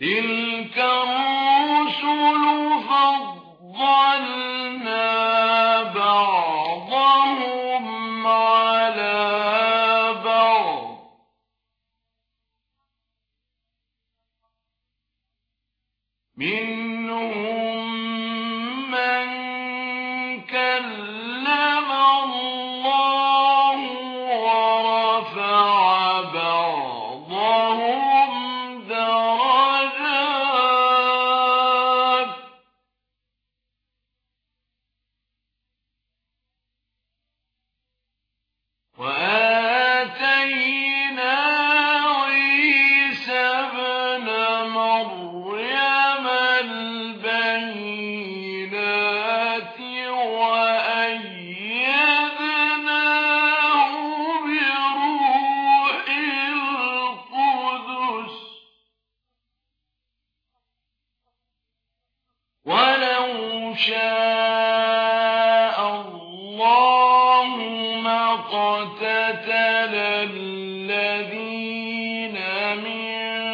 تِلْكَ الرُّسُلُ فَضَّلْنَا بَعْضَهُمْ عَلَىٰ بَعْضٍ ۚ مِّنْهُم مَّن كَلَّمَ اللَّهُ وَرَفَعَ بَعْضَهُمْ دَرَجَاتٍ ۚ وَآتَيْنَا عِيسَى ابْنَ مَرْيَمَ الْبَيِّنَاتِ وَأَيَّدْنَاهُ بِرُوحِ الْقُدُسِ ۗ وَلَوْ شَاءَ اللَّهُ مَا اقْتَتَلَ الَّذِينَ مِن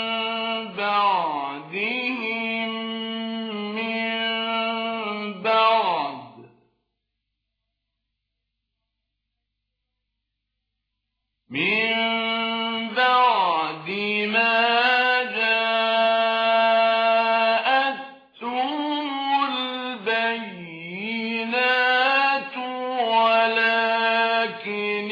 بَعْدِهِم مِّن بَعْدِ مَا جَاءَتْهُمُ الْبَيِّنَاتُ وَلَٰكِنِ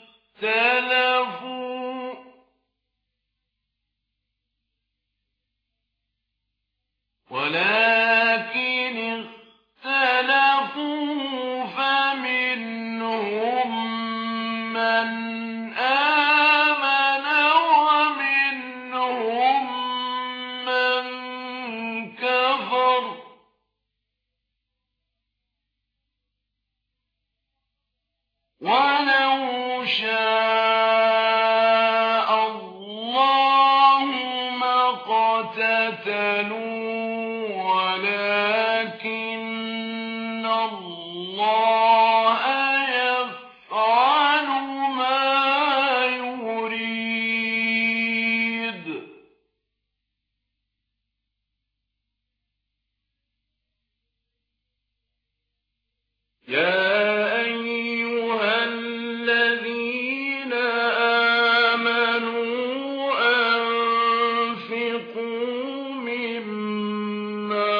اخْتَلَفُوا فَمِنْهُم مَّنْ آمَنَ وَمِنْهُم مَّن كَفَرَ ۚ وَلَوْ شَاءَ اللَّهُ مَا اقْتَتَلُوا وَلَٰكِنَّ اللَّهَ يَفْعَلُ مَا يُرِيدُ. يَا أَيُّهَا الَّذِينَ آمَنُوا أَنفِقُوا مِمَّا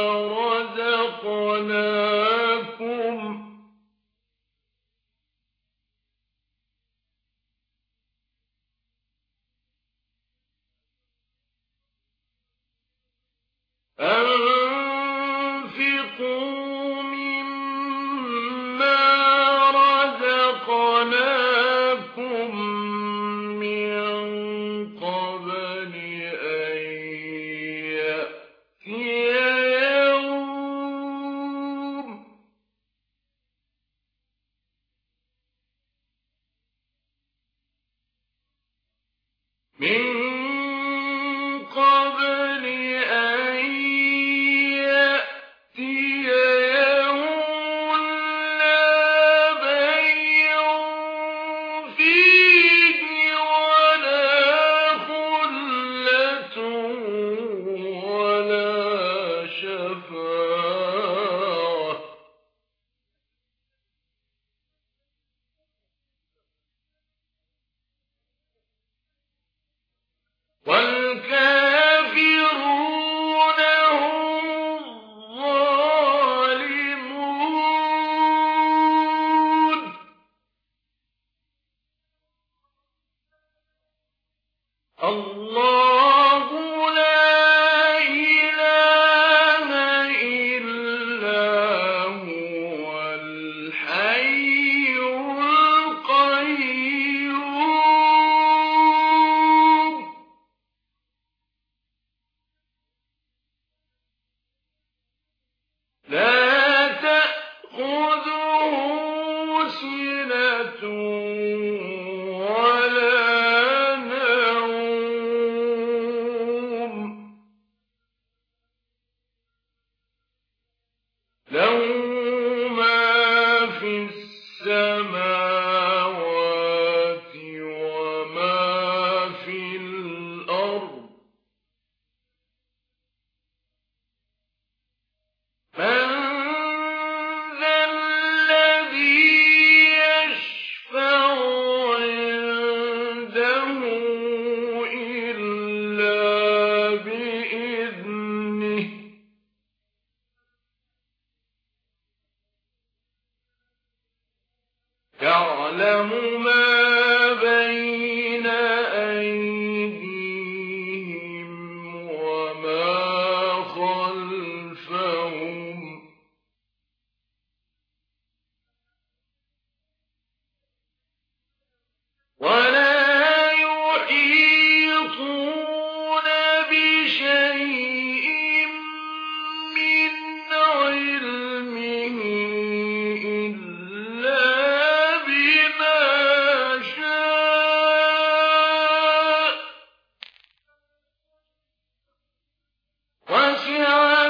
رَزَقْنَاكُم مِّن قَبْلِ أَن يَأْتِيَ يَوْمٌ لَّا بَيْعٌ فِيهِ وَلَا خُلَّةٌ وَلَا شَفَاعَةٌ ۗ وَالْكَافِرُونَ هُمُ الظَّالِمُونَ. اللَّهُ لَا إِلَٰهَ إِلَّا هُوَ الْحَيُّ الْقَيُّومُ. لَا تَأْخُذُهُ سِنَةٌ وَلَا نَوْمٌ، يحيطون بشيء من علمه إلا بما شاء وسع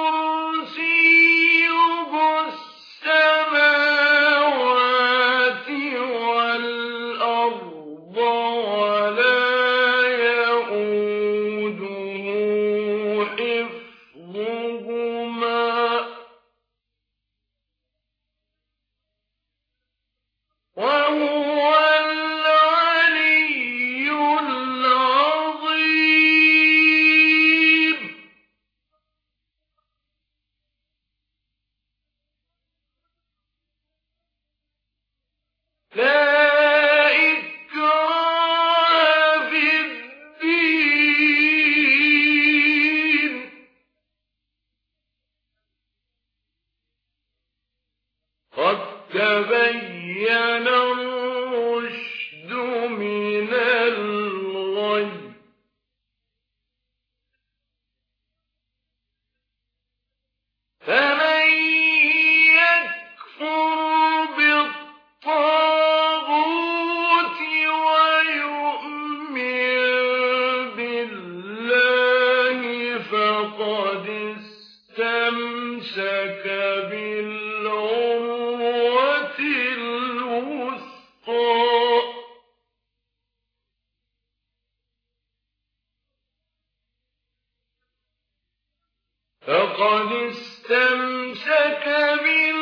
كرسيه السماوات والأرض ولا يئوده حفظهما وهو العلي العظيم لا إكراه في الدين قد تبين الرشد من الغي فمن يكفر بالطاغوت ويؤمن بالله فقد استمسك بالعروة الوثقى فقد استمسك